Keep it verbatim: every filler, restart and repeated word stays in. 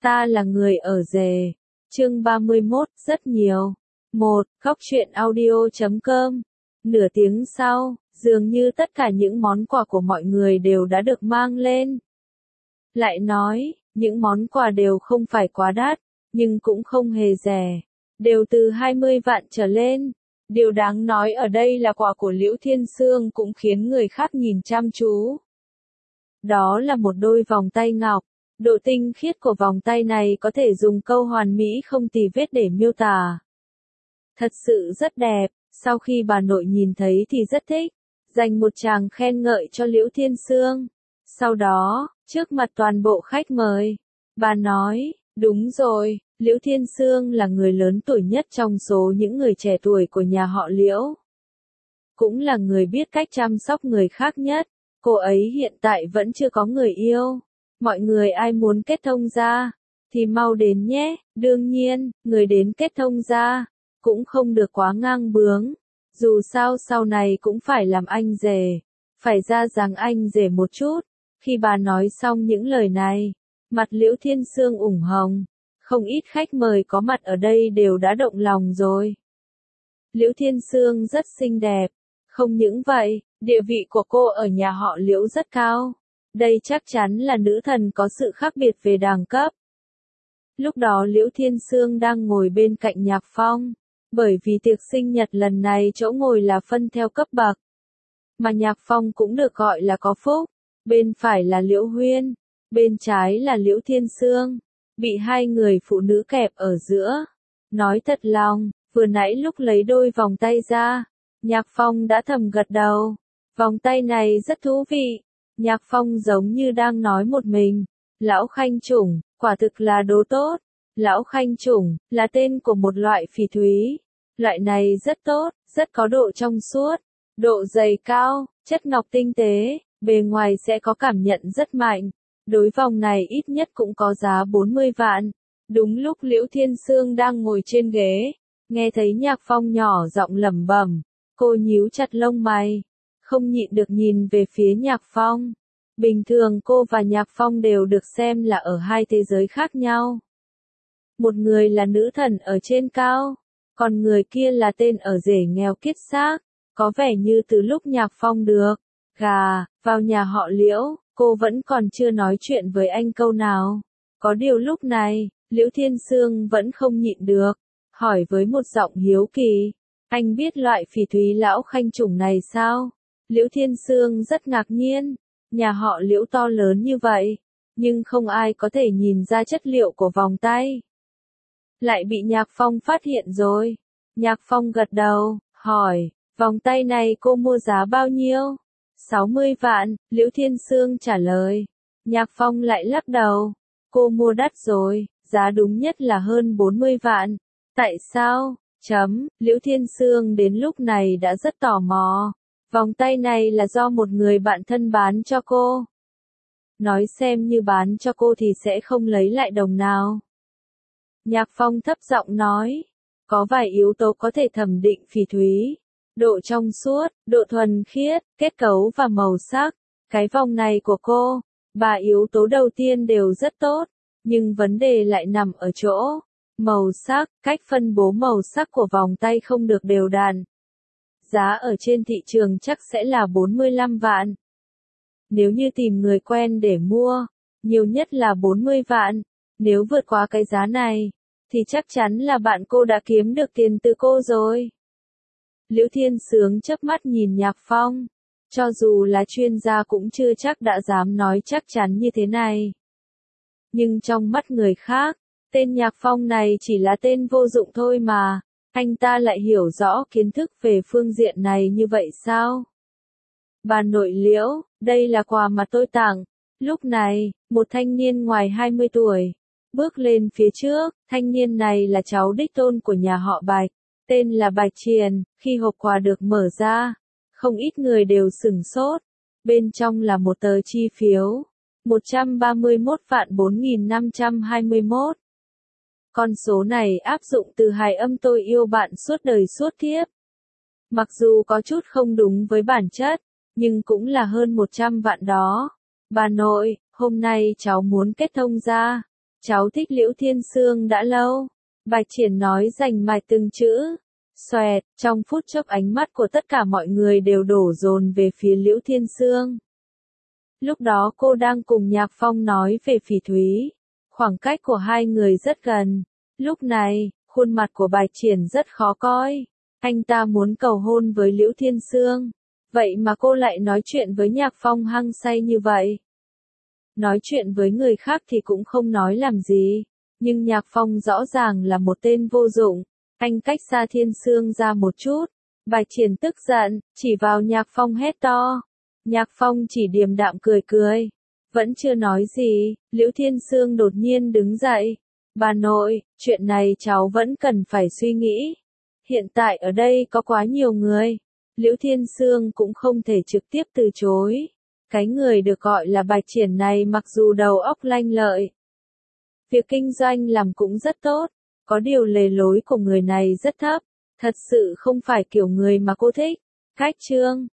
Ta là người ở rể. Chương ba mươi mốt, rất nhiều. một. Góc truyện audio chấm com. Nửa tiếng sau, dường như tất cả những món quà của mọi người đều đã được mang lên. Lại nói, những món quà đều không phải quá đắt, nhưng cũng không hề rẻ. Đều từ hai mươi vạn trở lên. Điều đáng nói ở đây là quà của Liễu Thiên Sương cũng khiến người khác nhìn chăm chú. Đó là một đôi vòng tay ngọc. Độ tinh khiết của vòng tay này có thể dùng câu hoàn mỹ không tì vết để miêu tả. Thật sự rất đẹp, sau khi bà nội nhìn thấy thì rất thích, dành một tràng khen ngợi cho Liễu Thiên Sương. Sau đó, trước mặt toàn bộ khách mời, bà nói, đúng rồi, Liễu Thiên Sương là người lớn tuổi nhất trong số những người trẻ tuổi của nhà họ Liễu. Cũng là người biết cách chăm sóc người khác nhất, cô ấy hiện tại vẫn chưa có người yêu. Mọi người ai muốn kết thông gia, thì mau đến nhé, đương nhiên, người đến kết thông gia, cũng không được quá ngang bướng. Dù sao sau này cũng phải làm anh rể, phải ra dáng anh rể một chút. Khi bà nói xong những lời này, mặt Liễu Thiên Sương ửng hồng, không ít khách mời có mặt ở đây đều đã động lòng rồi. Liễu Thiên Sương rất xinh đẹp, không những vậy, địa vị của cô ở nhà họ Liễu rất cao. Đây chắc chắn là nữ thần có sự khác biệt về đẳng cấp. Lúc đó Liễu Thiên Sương đang ngồi bên cạnh Nhạc Phong, bởi vì tiệc sinh nhật lần này chỗ ngồi là phân theo cấp bậc. Mà Nhạc Phong cũng được gọi là có phúc, bên phải là Liễu Huyên, bên trái là Liễu Thiên Sương, bị hai người phụ nữ kẹp ở giữa. Nói thật lòng, vừa nãy lúc lấy đôi vòng tay ra, Nhạc Phong đã thầm gật đầu, vòng tay này rất thú vị. Nhạc Phong giống như đang nói một mình, Lão Khanh Chủng, quả thực là đồ tốt. Lão Khanh Chủng, là tên của một loại phỉ thúy. Loại này rất tốt, rất có độ trong suốt, độ dày cao, chất ngọc tinh tế, bề ngoài sẽ có cảm nhận rất mạnh. Đối vòng này ít nhất cũng có giá bốn mươi vạn. Đúng lúc Liễu Thiên Sương đang ngồi trên ghế, nghe thấy Nhạc Phong nhỏ giọng lẩm bẩm, cô nhíu chặt lông mày, không nhịn được nhìn về phía Nhạc Phong. Bình thường cô và Nhạc Phong đều được xem là ở hai thế giới khác nhau. Một người là nữ thần ở trên cao, còn người kia là tên ở rể nghèo kiết xác. Có vẻ như từ lúc Nhạc Phong được gà vào nhà họ Liễu, cô vẫn còn chưa nói chuyện với anh câu nào. Có điều lúc này, Liễu Thiên Sương vẫn không nhịn được, hỏi với một giọng hiếu kỳ, anh biết loại phỉ thúy Lão Khanh Chủng này sao? Liễu Thiên Sương rất ngạc nhiên. Nhà họ Liễu to lớn như vậy, nhưng không ai có thể nhìn ra chất liệu của vòng tay. Lại bị Nhạc Phong phát hiện rồi. Nhạc Phong gật đầu, hỏi, vòng tay này cô mua giá bao nhiêu? sáu mươi vạn, Liễu Thiên Sương trả lời. Nhạc Phong lại lắc đầu, cô mua đắt rồi, giá đúng nhất là hơn bốn mươi vạn. Tại sao? Chấm, Liễu Thiên Sương đến lúc này đã rất tò mò. Vòng tay này là do một người bạn thân bán cho cô. Nói xem như bán cho cô thì sẽ không lấy lại đồng nào. Nhạc Phong thấp giọng nói, có vài yếu tố có thể thẩm định phỉ thúy. Độ trong suốt, độ thuần khiết, kết cấu và màu sắc. Cái vòng này của cô, ba yếu tố đầu tiên đều rất tốt, nhưng vấn đề lại nằm ở chỗ màu sắc, cách phân bố màu sắc của vòng tay không được đều đặn. Giá ở trên thị trường chắc sẽ là bốn mươi lăm vạn. Nếu như tìm người quen để mua, nhiều nhất là bốn mươi vạn. Nếu vượt qua cái giá này, thì chắc chắn là bạn cô đã kiếm được tiền từ cô rồi. Liễu Thiên Sương chớp mắt nhìn Nhạc Phong. Cho dù là chuyên gia cũng chưa chắc đã dám nói chắc chắn như thế này. Nhưng trong mắt người khác, tên Nhạc Phong này chỉ là tên vô dụng thôi mà. Anh ta lại hiểu rõ kiến thức về phương diện này như vậy sao? Bà nội Liễu, đây là quà mà tôi tặng. Lúc này, một thanh niên ngoài hai mươi tuổi, bước lên phía trước. Thanh niên này là cháu đích tôn của nhà họ Bạch, tên là Bạch Triền. Khi hộp quà được mở ra, không ít người đều sửng sốt. Bên trong là một tờ chi phiếu, một trăm ba mươi mốt vạn bốn nghìn năm trăm hai mươi mốt. Con số này áp dụng từ hài âm tôi yêu bạn suốt đời suốt kiếp. Mặc dù có chút không đúng với bản chất, nhưng cũng là hơn một trăm vạn đó. Bà nội, hôm nay cháu muốn kết thông gia, cháu thích Liễu Thiên Sương đã lâu. Bạch Triển nói rành mạch từng chữ. Xoẹt, trong phút chốc ánh mắt của tất cả mọi người đều đổ dồn về phía Liễu Thiên Sương. Lúc đó cô đang cùng Nhạc Phong nói về Phỉ Thúy. Khoảng cách của hai người rất gần. Lúc này, khuôn mặt của Bạch Triển rất khó coi. Anh ta muốn cầu hôn với Liễu Thiên Sương. Vậy mà cô lại nói chuyện với Nhạc Phong hăng say như vậy. Nói chuyện với người khác thì cũng không nói làm gì. Nhưng Nhạc Phong rõ ràng là một tên vô dụng. Anh cách xa Thiên Sương ra một chút. Bạch Triển tức giận, chỉ vào Nhạc Phong hét to. Nhạc Phong chỉ điềm đạm cười cười. Vẫn chưa nói gì, Liễu Thiên Sương đột nhiên đứng dậy. Bà nội, chuyện này cháu vẫn cần phải suy nghĩ. Hiện tại ở đây có quá nhiều người. Liễu Thiên Sương cũng không thể trực tiếp từ chối. Cái người được gọi là Bạch Triển này mặc dù đầu óc lanh lợi. Việc kinh doanh làm cũng rất tốt. Có điều lề lối của người này rất thấp. Thật sự không phải kiểu người mà cô thích. Cách chương